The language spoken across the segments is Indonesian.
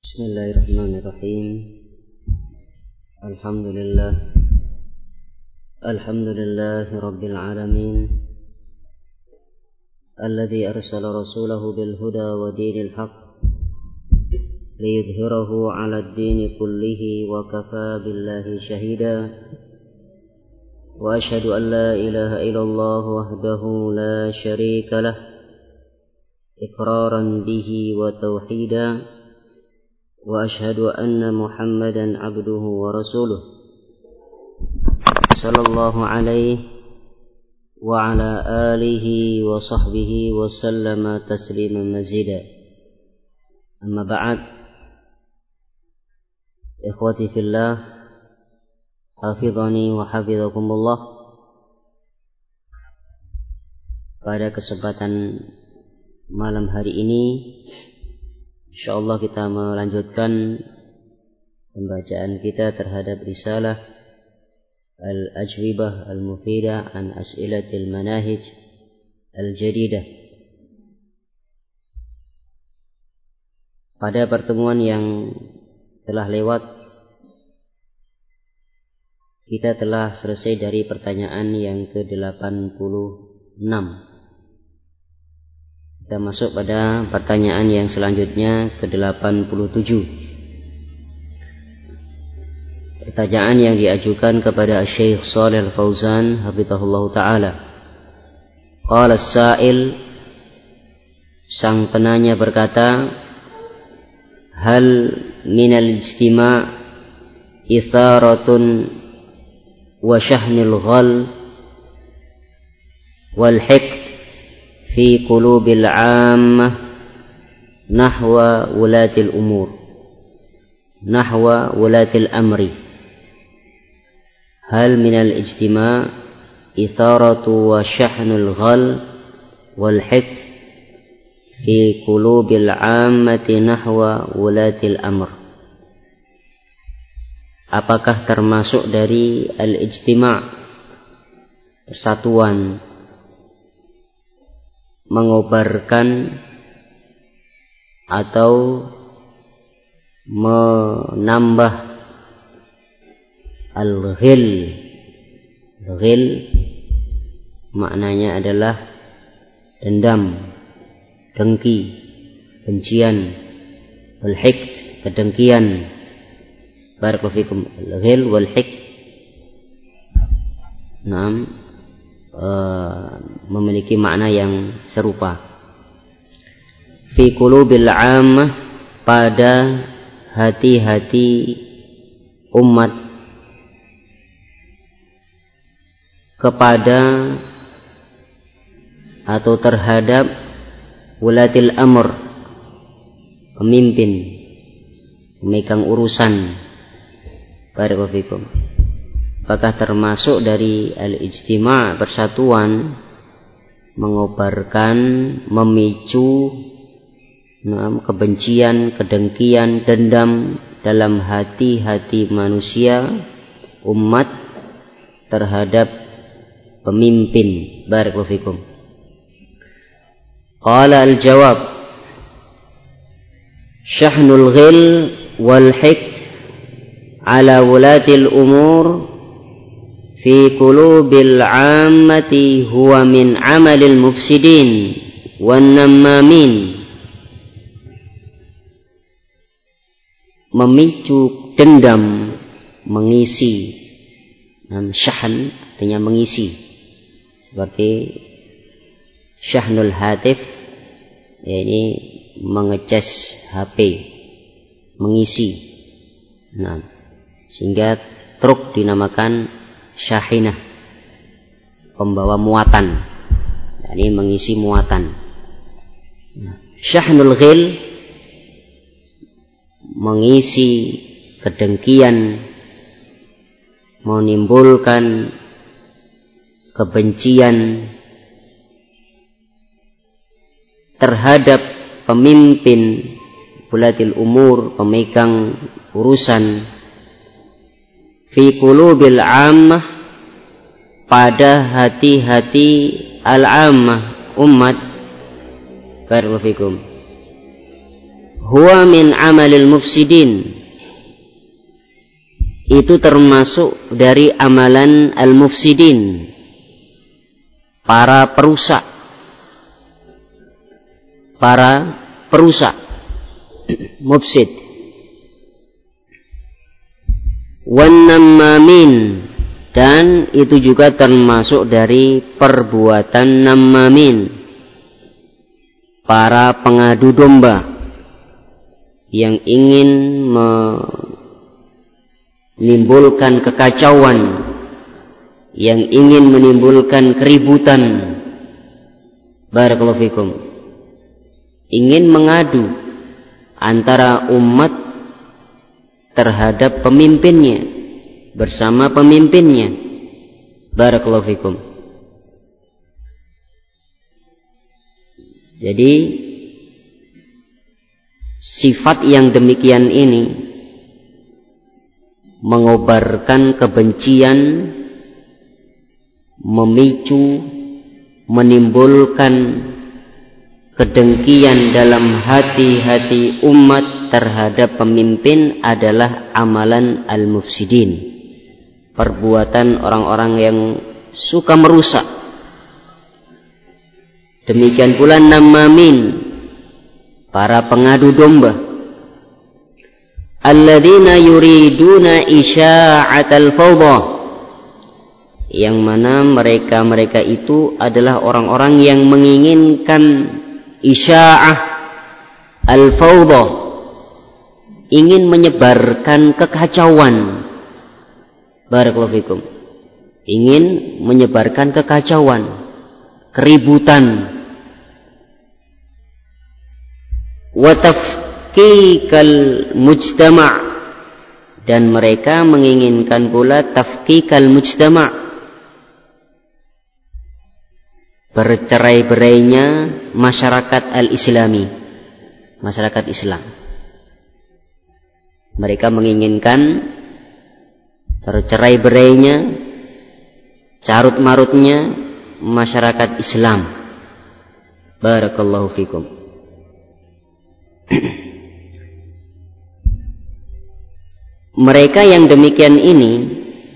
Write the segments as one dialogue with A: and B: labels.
A: Bismillahirrahmanirrahim. Alhamdulillahi rabbil alamin, alladzi arsala rasulahu bil huda wa dinil haqq liyudhhirahu 'alad dini kullihi wa kafaa billahi shahida. Wa asyhadu an la ilaha illallah wahdahu la syarika lah, iqraran bihi wa tauhida. Wa asyhadu anna Muhammadan abduhu wa rasuluh sallallahu alaihi wa ala alihi wa sahbihi wa sallama tasliman mazida. Amma ba'd. Ikhwati fillah, hafizani wa hafizakumullah. Pada kesempatan malam hari ini, insyaallah kita melanjutkan pembacaan kita terhadap risalah Al-Ajwibah Al-Mufidah an As'ilatil Manahij Al-Jadidah. Pada pertemuan yang telah lewat, kita telah selesai dari pertanyaan yang ke-86. Kita masuk pada pertanyaan yang selanjutnya ke-87. Pertanyaan yang diajukan kepada Syekh Shalih Al-Fauzan hafizahullah ta'ala. Qala as-sa'il, sang penanya berkata, hal minal ijtima' itharatun wa syahnil ghal wal hiqd fi qulubil 'ammah nahwa wulatil umur, nahwa wulatil amri. Hal minal ijtima' itharatu wa syahnul ghal wal hiqd fi qulubil 'ammati nahwa wulatil amr. Apakah termasuk dari al-ijtima', persatuan, mengobarkan atau menambah al-ghil? Ghil maknanya adalah dendam, dengki, bencian. Al-hiqd, kedengkian. Barakallahu fikum. Al-ghil wal hiqd, memiliki makna yang serupa. Fi qulubil 'ammah, pada hati-hati umat, kepada atau terhadap wulatil amr, pemimpin, pemegang urusan. Barakallahu fikum. Apakah termasuk dari al-ijtima', persatuan, mengobarkan, memicu kebencian, kedengkian, dendam dalam hati-hati manusia, umat, terhadap pemimpin. Barakallahu fikum. Qala al-jawab, syahnul ghil wal hiqd ala wulatil umur fi qulubil 'ammati huwa min 'amalil mufsidin wan nammamin. Memicu dendam, mengisi. Syahn artinya mengisi, seperti syahnul hatif, ini mengecas HP, mengisi. Sehingga truk dinamakan syahinah, pembawa muatan. Ini mengisi muatan. Syahnul ghil, mengisi kedengkian, menimbulkan kebencian terhadap pemimpin, wulatil umur, pemegang urusan. Fi qulubil 'ammah, pada hati-hati al-'ammah, umat. Barakallahu fikum. huwa min amalil mufsidin, itu termasuk dari amalan al-mufsidin, para perusak, mufsid. Wan nammamin, dan itu juga termasuk dari perbuatan nammamin, para pengadu domba yang ingin menimbulkan kekacauan, yang ingin menimbulkan keributan. Barakallahu fikum. Ingin mengadu antara umat terhadap pemimpinnya, bersama pemimpinnya. Barakallahu fikum. Jadi sifat yang demikian ini mengobarkan kebencian, memicu, menimbulkan kedengkian dalam hati-hati umat terhadap pemimpin adalah amalan al-mufsidin, perbuatan orang-orang yang suka merusak. Demikian pula nammamin, para pengadu domba, alladzina yuriduna isya'atal fawdha, yang mana mereka itu adalah orang-orang yang menginginkan isya'ah al-fawdha, ingin menyebarkan kekacauan. Barakallahu fikum. Ingin menyebarkan kekacauan, keributan. Wa tafkikal mujtama', dan mereka menginginkan pula tafkikal mujtama', bercerai-berainya masyarakat al-islami, masyarakat Islam. Mereka menginginkan tercerai-berainya, carut-marutnya masyarakat Islam. Barakallahu fikum. Mereka yang demikian ini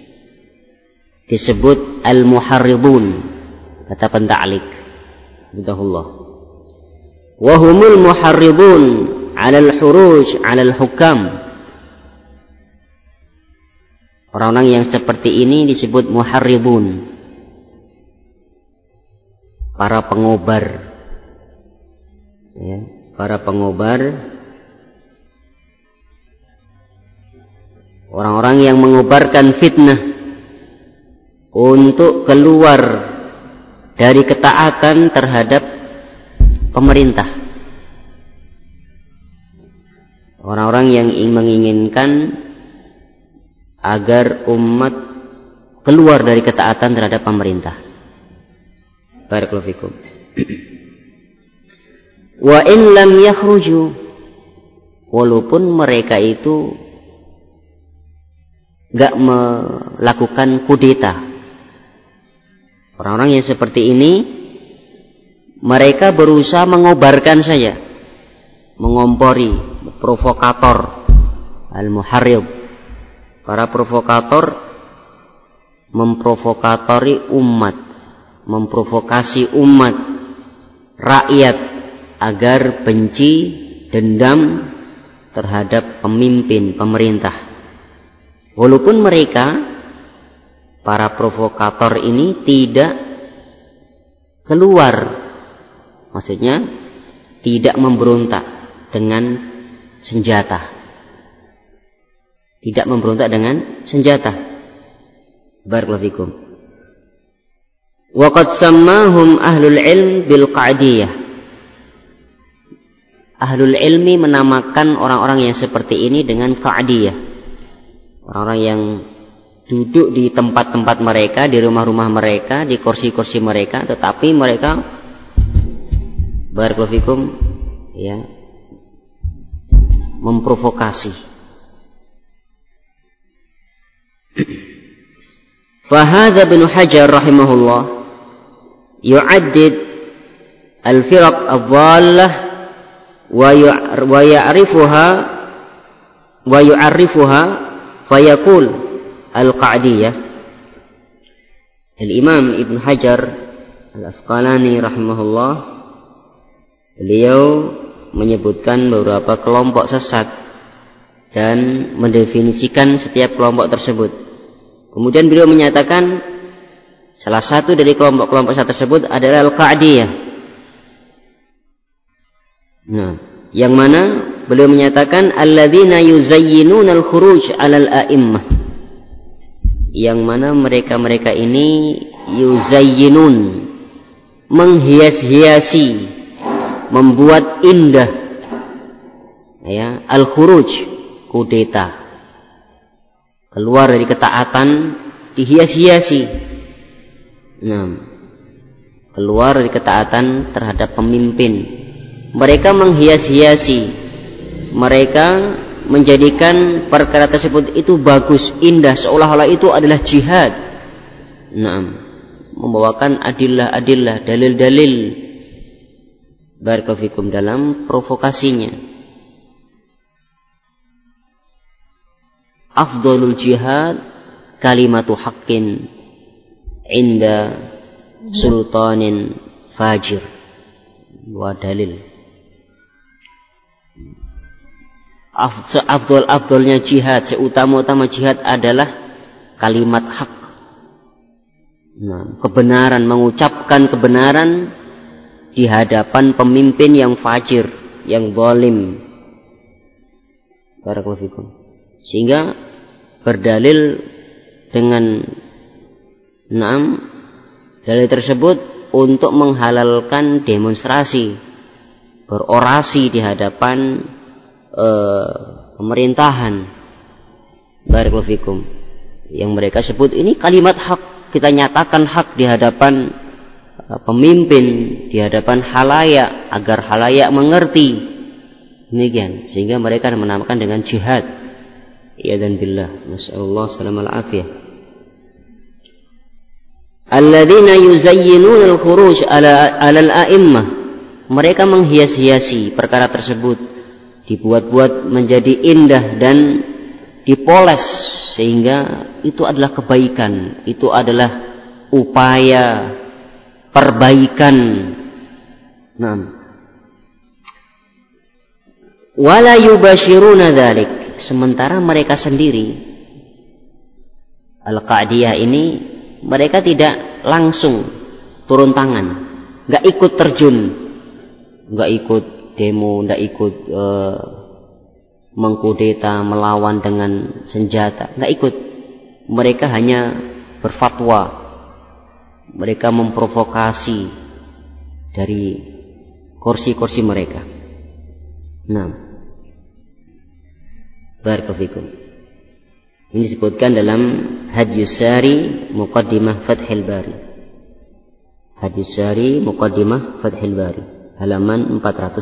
A: disebut al-muharridun, kata penta'lik. Bidahullah. Wa humul muharridun 'alal huruj 'alal hukam. Orang-orang yang seperti ini disebut muharridun, para pengobar, ya, para pengobar, orang-orang yang mengobarkan fitnah untuk keluar dari ketaatan terhadap pemerintah. Orang-orang yang menginginkan agar umat keluar dari ketaatan terhadap pemerintah. Barakallahu fikum. Wa in lam yakhruju, walaupun mereka itu enggak melakukan kudeta. Orang-orang yang seperti ini mereka berusaha mengobarkan saja, mengompori, provokator, al-muharrid. Para provokator memprovokatori umat, memprovokasi umat, rakyat agar benci, dendam terhadap pemimpin, pemerintah. Walaupun mereka, para provokator ini tidak keluar, maksudnya tidak memberontak dengan senjata. Tidak memberontak dengan senjata. Barakallahu fikum. Wa qad sammahum ahlul ilm bil qa'diyah. Ahlul ilmi menamakan orang-orang yang seperti ini dengan qa'diyah. Orang-orang yang duduk di tempat-tempat mereka, di rumah-rumah mereka, di kursi-kursi mereka, tetapi mereka, barakallahu fikum, ya, memprovokasi. Fahadha bin Hajar rahimahullah yu'addid al-firaq ad-dhallah wa ya'rifuha wa yu'arrifuha fayaqul al-Qa'diyah. Al-Imam Ibn Hajar Al-Asqalani rahimahullah, beliau menyebutkan beberapa kelompok sesat dan mendefinisikan setiap kelompok tersebut. Kemudian beliau menyatakan salah satu dari kelompok-kelompok sesat tersebut adalah Al-Qa'diyah. Nah, yang mana beliau menyatakan alladzina yuzayyinuna al-khuruj 'alal a'immah, yang mana mereka-mereka ini yuzayyinun, menghias-hiasi, membuat indah, ya, al-khuruj, kudeta, keluar dari ketaatan, dihias-hiasi. Nah, keluar dari ketaatan terhadap pemimpin. Mereka menghias-hiasi, mereka menjadikan perkara tersebut itu bagus, indah, seolah-olah itu adalah jihad. Nah, membawakan adillah, dalil-dalil barakallahu fikum dalam provokasinya. Afdhalul jihad kalimatu haqqin inda sultanin fajir. Wa dalil. Afdolnya jihad, seutama-utama jihad adalah kalimat hak. Nah, kebenaran, mengucapkan kebenaran di hadapan pemimpin yang fajir, yang zalim. Barakallahu fikum. Sehingga berdalil dengan dalil tersebut untuk menghalalkan demonstrasi, berorasi di hadapan pemerintahan. Barakallahu fikum. Yang mereka sebut ini kalimat hak, kita nyatakan hak di hadapan pemimpin, di hadapan khalayak, agar khalayak mengerti. Demikian, sehingga mereka menamakan dengan jihad. Ya dan billah, nasallallahu salamal afiyah. Alladzina yuzayyinuna al-khuruj 'alal a'immah, mereka menghias-hiasi perkara tersebut, dibuat-buat menjadi indah dan dipoles sehingga itu adalah kebaikan, itu adalah upaya perbaikan. Nah, wala yubashiruna dzalik, sementara mereka sendiri Al-Qa'diyah ini mereka tidak langsung turun tangan, nggak ikut terjun, nggak ikut demo, nggak ikut mengkudeta, melawan dengan senjata, nggak ikut. Mereka hanya berfatwa, mereka memprovokasi dari kursi-kursi mereka. Nah, barakallahu fikum. Ini disebutkan dalam Hadyus Sari Muqaddimah Fathil Bari. Hadyus Sari Muqaddimah Fathil Bari, halaman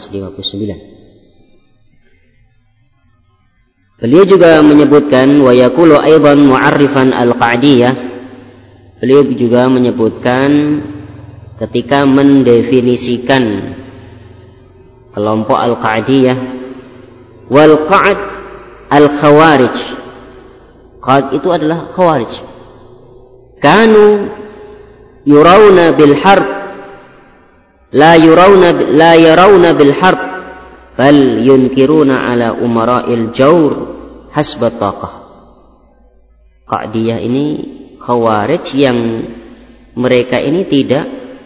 A: 459. Beliau juga menyebutkan wa yaqulu aidan mu'arrifan al-Qa'diyah. Beliau juga menyebutkan ketika mendefinisikan kelompok al-Qa'diyah, wal qa'd al-khawarij. Qa'd itu adalah khawarij. Kanu yurawna bil harb la yarawna bil harb bal yunkiruna ala umara'il jawr hasbat taqah. Qa'diyah ini khawarij yang mereka ini tidak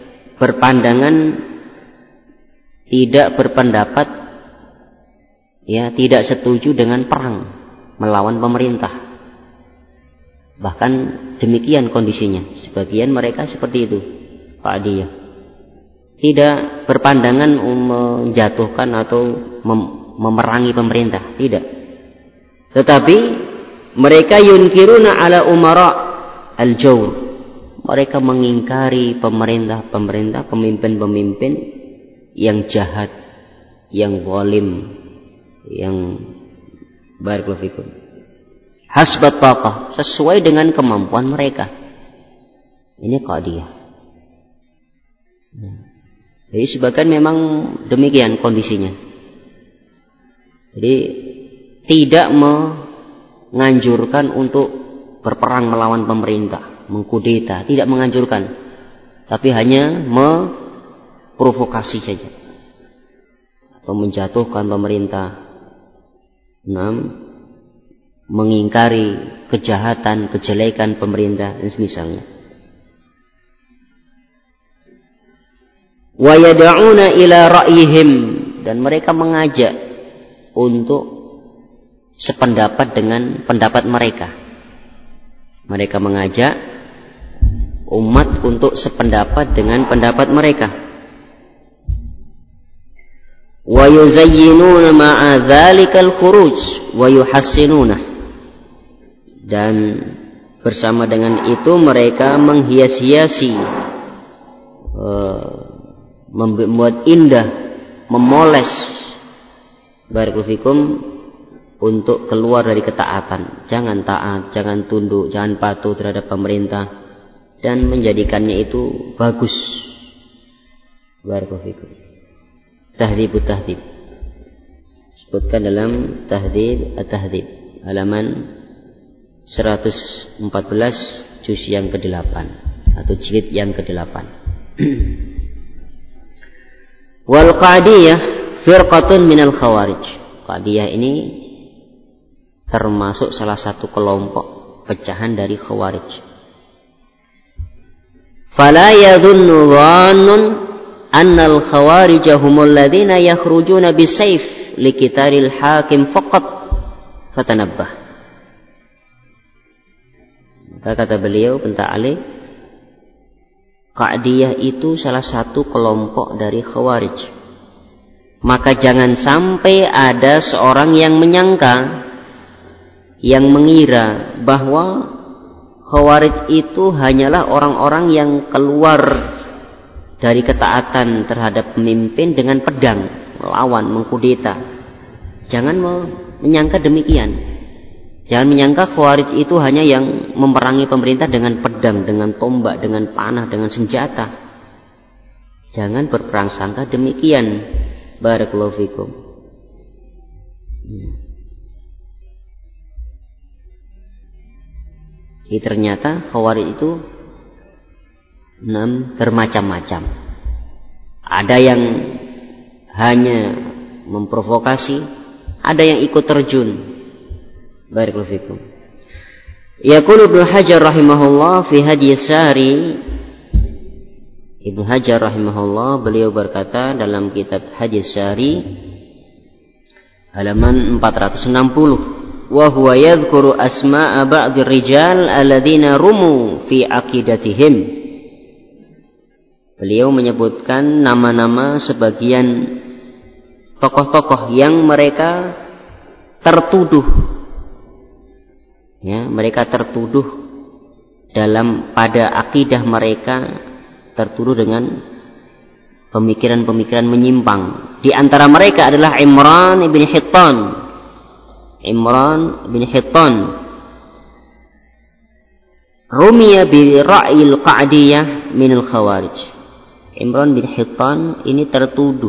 A: berpendapat, ya, tidak setuju dengan perang melawan pemerintah. Bahkan demikian kondisinya, sebagian mereka seperti itu. Qa'diyah tidak berpandangan menjatuhkan atau memerangi pemerintah, tidak. Tetapi mereka yunkiruna ala umara al-jawr, mereka mengingkari pemerintah, pemimpin-pemimpin yang jahat, yang zalim, yang barakallahu fikum, hasbat taqah, sesuai dengan kemampuan mereka. Ini Qa'diyah. Jadi sebagian memang demikian kondisinya. Jadi tidak menganjurkan untuk berperang melawan pemerintah, mengkudeta, tidak menganjurkan, tapi hanya memprovokasi saja atau menjatuhkan pemerintah. 6. Mengingkari kejahatan, kejelekan pemerintah dan semisalnya. Wa yad'una ila ra'yihim, dan mereka mengajak untuk sependapat dengan pendapat mereka. Mereka mengajak umat untuk sependapat dengan pendapat mereka. Wa yuzayyinuna ma'a dzalikal khuruj wa yuhassinuna, dan bersama dengan itu mereka menghias-hiasi, membuat indah, memoles barakallahu fikum untuk keluar dari ketaatan. Jangan taat, jangan tunduk, jangan patuh terhadap pemerintah, dan menjadikannya itu bagus. Barakallahu fikum. Tahdhibut tahdhib, sebutkan dalam Tahdhib at-Tahdhib halaman 114 juz yang ke-8 atau jilid yang ke-8. Wal Qadiyah firqatun minal khawarij. Qadiyah ini termasuk salah satu kelompok pecahan dari khawarij. Fala yadhunnu dhannun annal khawarij humul ladzina yakhrujuna bisayf liqitalil hakim faqat fatanabbah. Kata beliau penta'alif, Qadiyah itu salah satu kelompok dari khawarij. Maka jangan sampai ada seorang yang menyangka, yang mengira bahwa khawarij itu hanyalah orang-orang yang keluar dari ketaatan terhadap pemimpin dengan pedang, melawan, mengkudeta. Jangan menyangka demikian. Jangan menyangka khawarij itu hanya yang memerangi pemerintah dengan pedang, dengan tombak, dengan panah, dengan senjata. Jangan berprasangka demikian. Barakallahu fikum. Jadi ternyata khawarij itu bermacam-macam. Ada yang hanya memprovokasi, ada yang ikut terjun. Barakallahu fikum. Yaqulu Ibnu Hajar rahimahullah fi Hadyi Sari. Ibnu Hajar rahimahullah beliau berkata dalam kitab Hadyi Sari halaman 460, wa huwa yadhkuru asma'a ba'dhi rijal alladzina rumu fi aqidatihim. Beliau menyebutkan nama-nama sebagian tokoh-tokoh yang mereka tertuduh, ya, mereka tertuduh pada akidah mereka, tertuduh dengan pemikiran-pemikiran menyimpang. Di antara mereka adalah Imran bin Hittan. Imran bin Hittan rumiya bi ra'yil Qa'diyah min al-Khawarij. Imran bin Hittan ini tertuduh,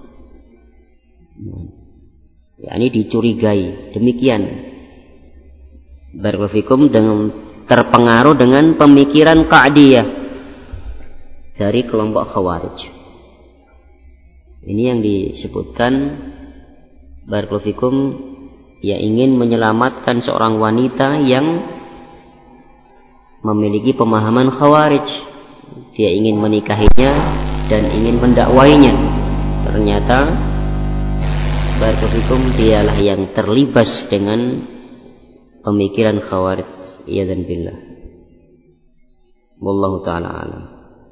A: yakni dicurigai demikian, barakallahu fikum, dengan terpengaruh dengan pemikiran Qa'diyah dari kelompok Khawarij. Ini yang disebutkan, barakallahu fikum, ya, ingin menyelamatkan seorang wanita yang memiliki pemahaman Khawarij. Dia ingin menikahinya dan ingin mendakwainya. Ternyata barakallahu fikum, dialah yang terlibat dengan pemikiran Khawarij. Iyadzan billah. Wallahu ta'ala alam.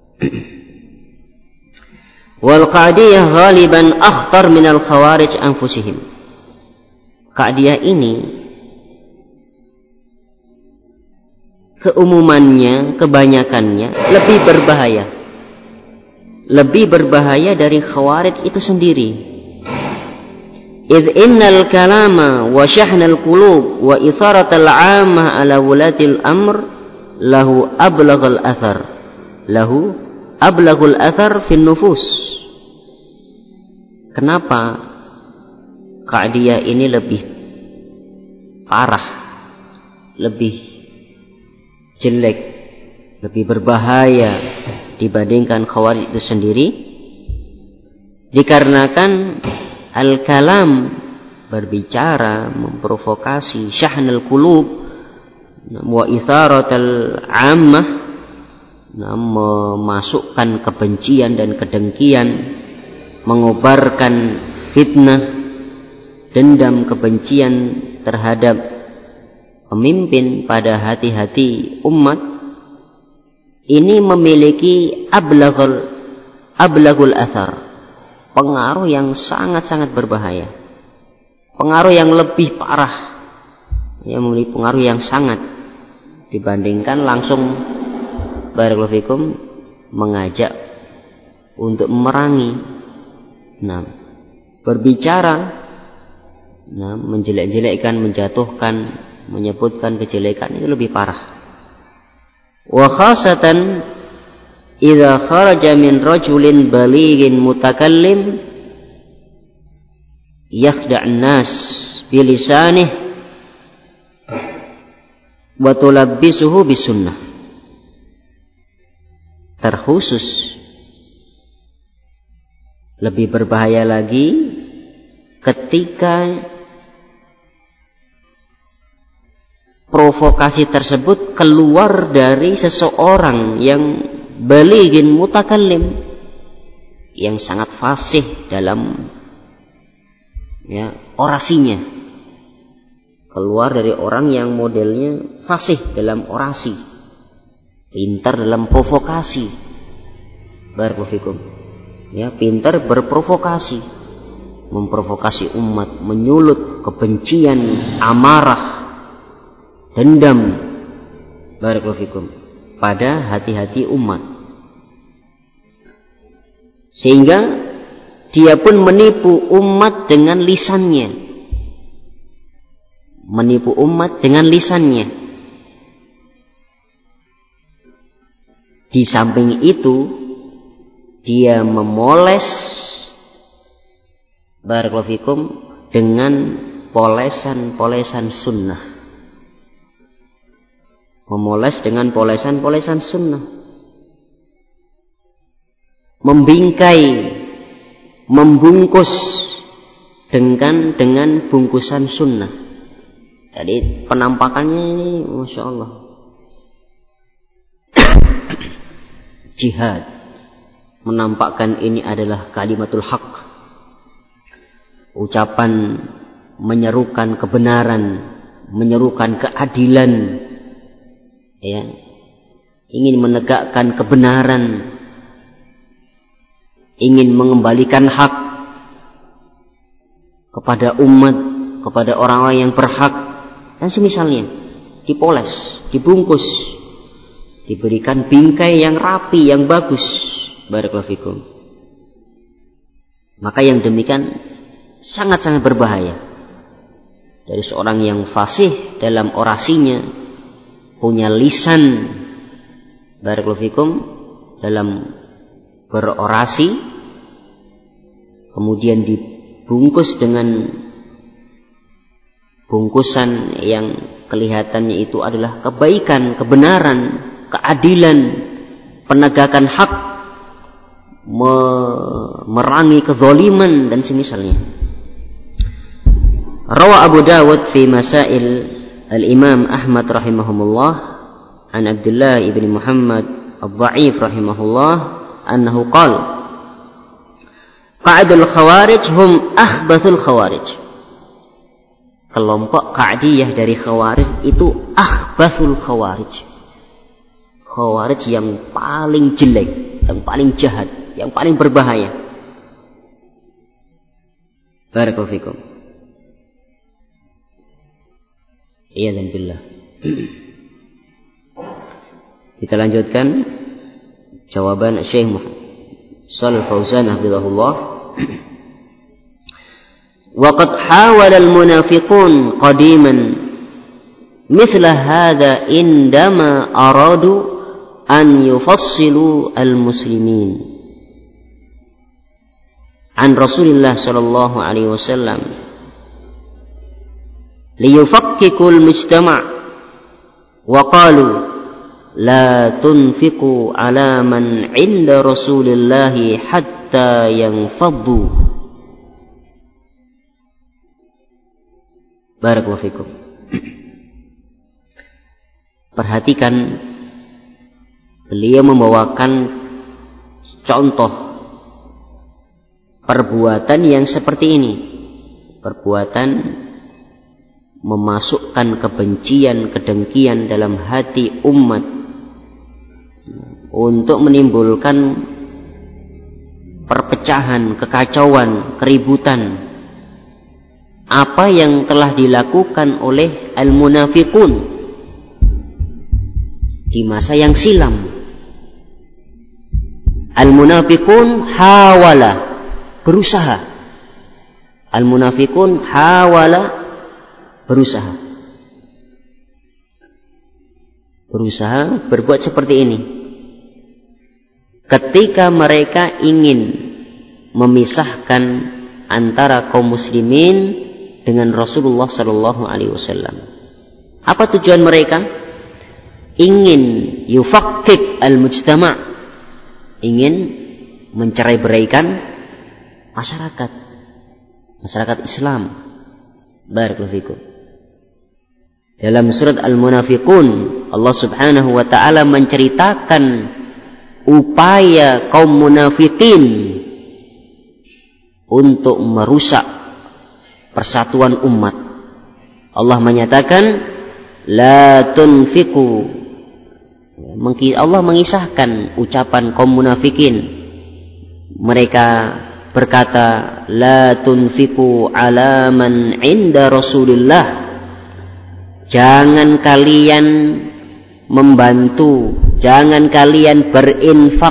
A: Wal Qa'diyah ghaliban akhtar minal Khawarij anfusihim. Qa'diyah ini keumumannya, kebanyakannya lebih berbahaya dari Khawarij itu sendiri. Idh innal kalama wa syahnal qulub wa itharatal 'ammah ala wulatil amr lahu ablaghul athar fin nufus. Kenapa Qa'diyah ini lebih parah, lebih jelek, lebih berbahaya dibandingkan Khawarij itu sendiri, dikarenakan al-kalam, berbicara, memprovokasi, syahnul qulub wa itharatul ammah, memasukkan kebencian dan kedengkian, mengobarkan fitnah, dendam, kebencian terhadap pemimpin pada hati-hati umat, ini memiliki ablagul athar, pengaruh yang sangat-sangat berbahaya, pengaruh yang lebih parah, yang memiliki pengaruh yang sangat dibandingkan langsung barakallahu fikum mengajak untuk memerangi, berbicara, menjelek-jelekkan, menjatuhkan, menyebutkan kejelekan, itu lebih parah. Wa khasatan idza kharaja min rajulin balighin mutakallim yakhda'an nas bilisanih wa tulabbisuhu bisunnah. Terkhusus lebih berbahaya lagi ketika provokasi tersebut keluar dari seseorang yang balighin mutakallim, yang sangat fasih dalam orasinya, keluar dari orang yang modelnya fasih dalam orasi, pintar dalam provokasi, barakallahu fikum, pintar berprovokasi, memprovokasi umat, menyulut kebencian, amarah, dendam, barakallahu fikum, pada hati-hati umat, sehingga dia pun menipu umat dengan lisannya, menipu umat dengan lisannya. Di samping itu dia memoles, barakallahu fikum, dengan polesan-polesan sunnah, memoles dengan polesan-polesan sunnah, membingkai, membungkus dengan bungkusan sunnah. Jadi penampakannya ini Masya Allah jihad, menampakkan ini adalah kalimatul haq, ucapan menyerukan kebenaran, menyerukan keadilan, ingin menegakkan kebenaran, ingin mengembalikan hak kepada umat, kepada orang-orang yang berhak, dan semisalnya. Dipoles, dibungkus, diberikan bingkai yang rapi, yang bagus, barakallahu fikum. Maka yang demikian sangat-sangat berbahaya dari seorang yang fasih dalam orasinya, punya lisan, barakallahu fikum, dalam berorasi, kemudian dibungkus dengan bungkusan yang kelihatannya itu adalah kebaikan, kebenaran, keadilan, penegakan hak, memerangi kezaliman dan semisalnya. Rawa Abu Dawud fi Masail Al-Imam Ahmad rahimahumullah an Abdullah ibn Muhammad Al-Dha'if rahimahullah annahu qala Qa'dul Khawarij hum akhbathul Khawarij. Kelompok Qa'diyah dari Khawarij itu akhbathul Khawarij, Khawarij yang paling jelek, yang paling jahat, yang paling berbahaya. Barakallahu fikum. Iyadzan billah. Kita lanjutkan jawaban Syekh Shalih Fauzan hafizahullah. Waqad hawala al-munafiqun qadiman mithla hadha indama aradu an yufassilu al-muslimin an Rasulillah sallallahu alaihi wasallam liyufakkikul mujtama' wa qalu la tunfiqu ala man 'inda Rasulillahi hatta yanfaddu. Barakallahu fikum. Perhatikan, beliau membawakan contoh perbuatan yang seperti ini. Perbuatan memasukkan kebencian, kedengkian dalam hati umat untuk menimbulkan perpecahan, kekacauan, keributan. Apa yang telah dilakukan oleh al-munafiqun di masa yang silam. Al-munafiqun hawala, berusaha. Al-munafiqun hawala, berusaha. Berusaha berbuat seperti ini. Ketika mereka ingin memisahkan antara kaum muslimin dengan Rasulullah sallallahu alaihi wasallam. Apa tujuan mereka? Ingin yufakkik al-mujtama', ingin mencerai-beraikan masyarakat Islam. Barakallahu fikum. Dalam surat Al-Munafiqun, Allah Subhanahu wa taala menceritakan upaya kaum munafikin untuk merusak persatuan umat. Allah menyatakan la tunfiqu. Allah mengisahkan ucapan kaum munafikin. Mereka berkata la tunfiqu ala man 'inda Rasulillah. Jangan kalian membantu, jangan kalian berinfak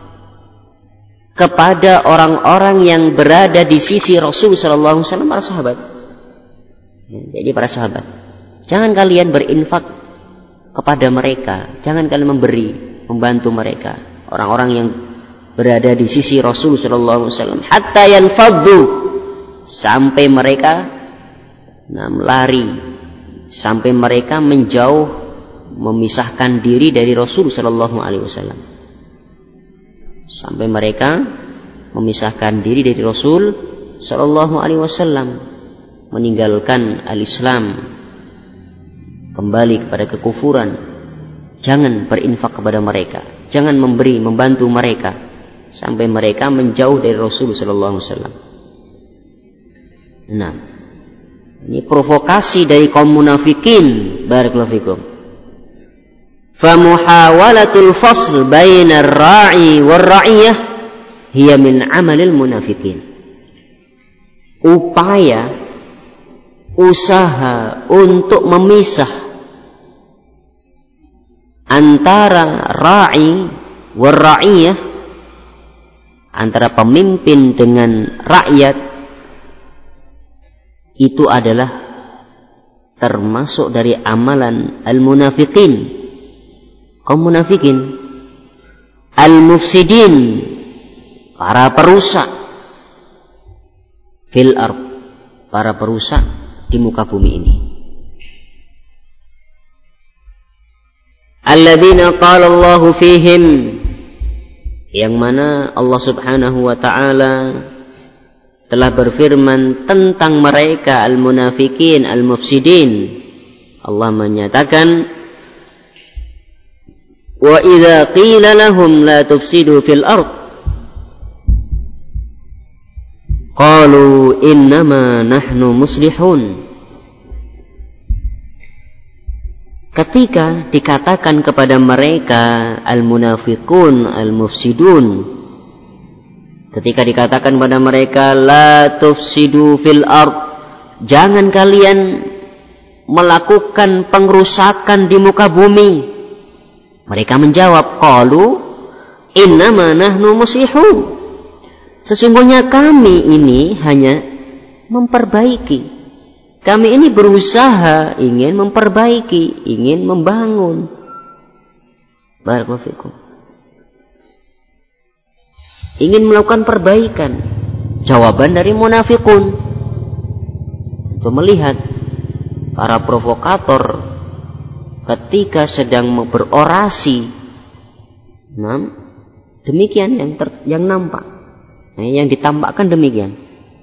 A: kepada orang-orang yang berada di sisi Rasul sallallahu alaihi wasallam, para sahabat. Jadi para sahabat, jangan kalian berinfak kepada mereka, jangan kalian memberi, membantu mereka, orang-orang yang berada di sisi Rasul sallallahu alaihi wasallam, hatta yanfaddu, sampai mereka lari, sampai mereka menjauh, memisahkan diri dari Rasul sallallahu alaihi wasallam. Sampai mereka memisahkan diri dari Rasul sallallahu alaihi wasallam, meninggalkan al-Islam, kembali kepada kekufuran. Jangan berinfak kepada mereka, jangan memberi, membantu mereka, sampai mereka menjauh dari Rasul sallallahu alaihi wasallam. Nah, ini provokasi dari kaum munafikin. Barakallahu fikum. Famuhawalatul fasl bainar ra'i war ra'iyah hiya min amalil munafikin. Upaya, usaha untuk memisah antara ra'i war ra'iyah, antara pemimpin dengan rakyat, itu adalah termasuk dari amalan al-munafiqin, kaum munafikin. Al-mufsidin, para perusak, fil ard, para perusak di muka bumi ini. Alladzina qala Allahu fihim, yang mana Allah Subhanahu wa taala telah berfirman tentang mereka al-munafikin, al-mufsidin. Allah menyatakan, wa idza qila lahum la tufsidu fil ard qalu innama nahnu muslihun. Ketika dikatakan kepada mereka al-munafiqun, al-mufsidun, ketika dikatakan kepada mereka la tufsidu fil ard, jangan kalian melakukan pengrusakan di muka bumi, mereka menjawab, qalu innama nahnu muslihun, sesungguhnya kami ini hanya memperbaiki, kami ini berusaha ingin memperbaiki, ingin membangun. Barakallahu fikum. Ingin melakukan perbaikan. Jawaban dari munafiqun untuk melihat para provokator ketika sedang berorasi, demikian yang nampak, yang ditampakkan demikian,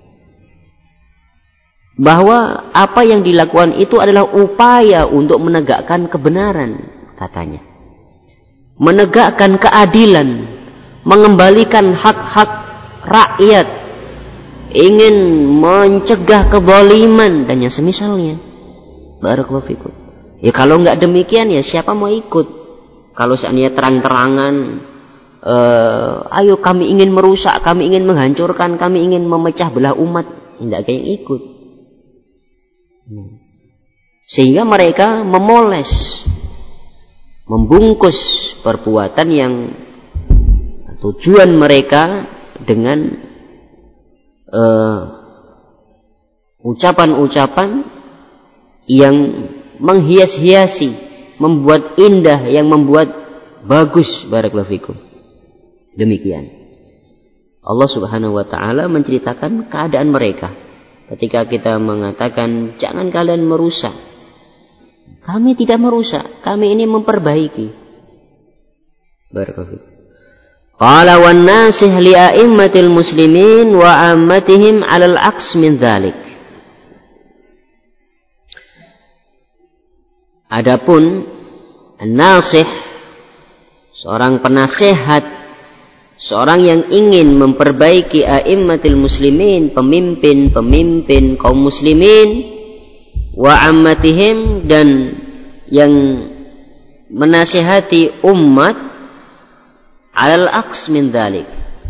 A: bahwa apa yang dilakukan itu adalah upaya untuk menegakkan kebenaran, katanya, menegakkan keadilan, mengembalikan hak-hak rakyat, ingin mencegah kezaliman dan yang semisalnya. Barakallahu fikum. Ya kalau enggak demikian ya siapa mau ikut? Kalau seandainya terang-terangan ayo kami ingin merusak, kami ingin menghancurkan, kami ingin memecah belah umat, enggak ada yang ikut. Sehingga mereka memoles, membungkus perbuatan yang tujuan mereka dengan ucapan-ucapan yang menghias-hiasi, membuat indah, yang membuat bagus. Barakallahu fikum. Demikian Allah Subhanahu wa ta'ala menceritakan keadaan mereka ketika kita mengatakan jangan kalian merusak. Kami tidak merusak, kami ini memperbaiki. Barakallahu fikum. Qala wan nasih li a'immatil muslimin wa ammatihim 'alal aks min dzalik. Adapun an-nasih, seorang penasehat, seorang yang ingin memperbaiki a'immatil muslimin, pemimpin-pemimpin kaum muslimin, wa ammatihim, dan yang menasihati umat, alal aks min dzalik,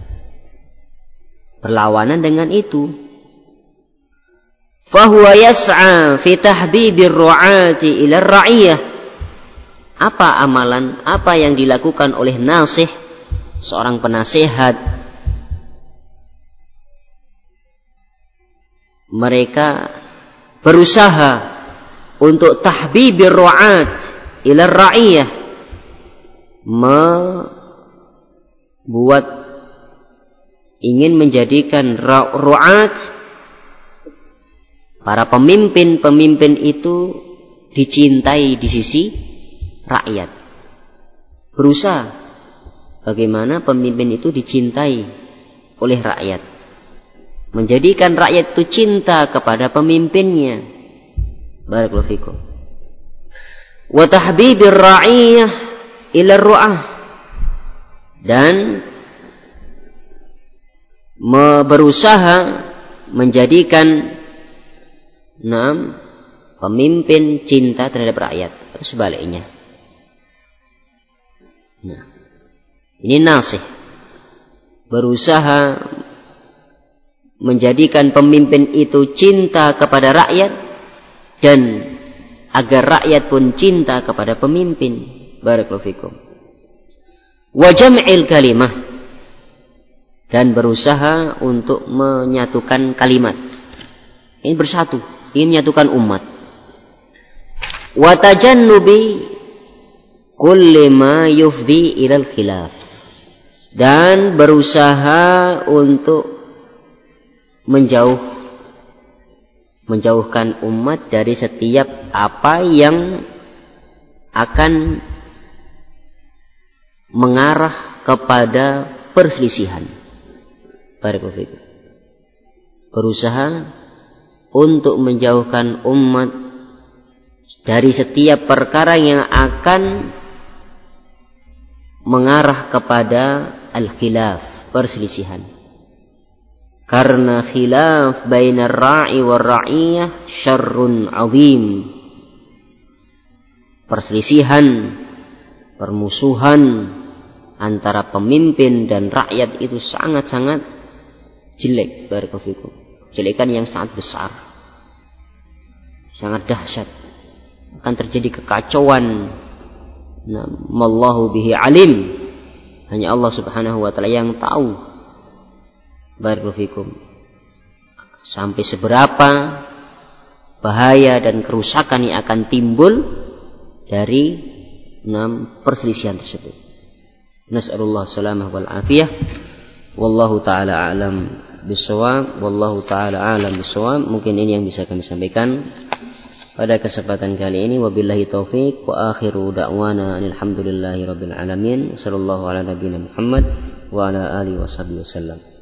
A: berlawanan dengan itu. Fahuwa yas'a fi tahdhibir ru'ati ila ra'iyah. Apa amalan, apa yang dilakukan oleh nasih, seorang penasehat? Mereka berusaha untuk tahbibir ru'at ila ra'iyah, buat ingin menjadikan ru'at, para pemimpin-pemimpin itu dicintai di sisi rakyat. Berusaha bagaimana pemimpin itu dicintai oleh rakyat, menjadikan rakyat itu cinta kepada pemimpinnya. Barakallahu fikum. Wa tahbibir ra'iyah ila ru'ah, dan berusaha menjadikan pemimpin cinta terhadap rakyat, atau sebaliknya. Nah, ini nasih, berusaha menjadikan pemimpin itu cinta kepada rakyat dan agar rakyat pun cinta kepada pemimpin. Barakallahu fikum. Wa jam'il kalimah, dan berusaha untuk menyatukan kalimat. Ini bersatu, ini menyatukan umat. Wa tajannubi kulli ma yufdi ilal khilaf, dan berusaha untuk menjauhkan umat dari setiap apa yang akan mengarah kepada perselisihan. Barakallahu fikum. Berusaha untuk menjauhkan umat dari setiap perkara yang akan mengarah kepada al-khilaf, perselisihan. Karena khilaf bainar ra'i war ra'iyah syarrun 'azim. Perselisihan, permusuhan antara pemimpin dan rakyat itu sangat-sangat jelek. Barakallahu fikum. Jelekan yang sangat besar, sangat dahsyat. Akan terjadi kekacauan. Mallahu bihi alim. Hanya Allah Subhanahu wa ta'ala yang tahu. Barakallahu fikum. Sampai seberapa bahaya dan kerusakan yang akan timbul dari perselisihan tersebut. Nas'alullah salamah wal afiyah. Wallahu ta'ala a'lam bisawab. Wallahu ta'ala a'lam bisawab. Mungkin ini yang bisa kami sampaikan. pada kesempatan kali ini. Wabillahi taufik wa akhiru da'wana alhamdulillahi rabbil alamin. Sallallahu ala nabiyina Muhammad wa ala alihi wasallam.